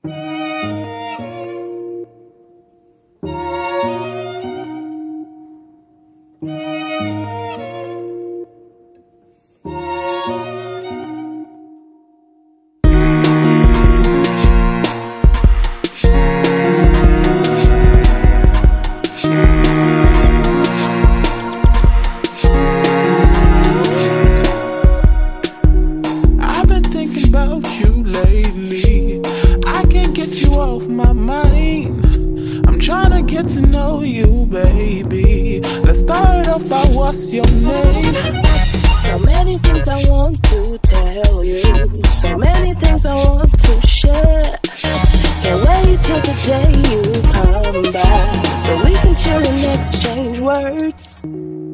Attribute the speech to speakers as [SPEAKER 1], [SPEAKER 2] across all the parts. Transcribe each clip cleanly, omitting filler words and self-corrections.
[SPEAKER 1] What's your name?
[SPEAKER 2] So many things I want to tell you, so many things I want to share. Can't wait till the day you come back, so we can chill and exchange words.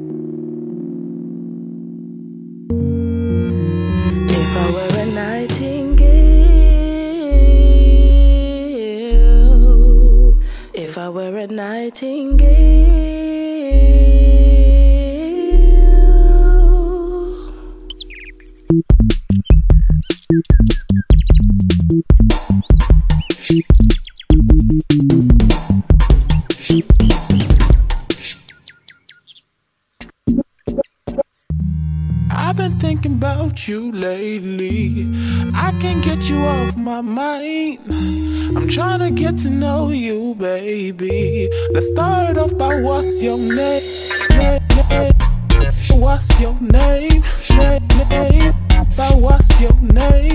[SPEAKER 2] If I were a nightingale, if I were a nightingale,
[SPEAKER 1] I've been thinking about you lately. I can't get you off my mind. I'm trying to get to know you, baby. Let's start off by what's your name? What's your name? By what's your name?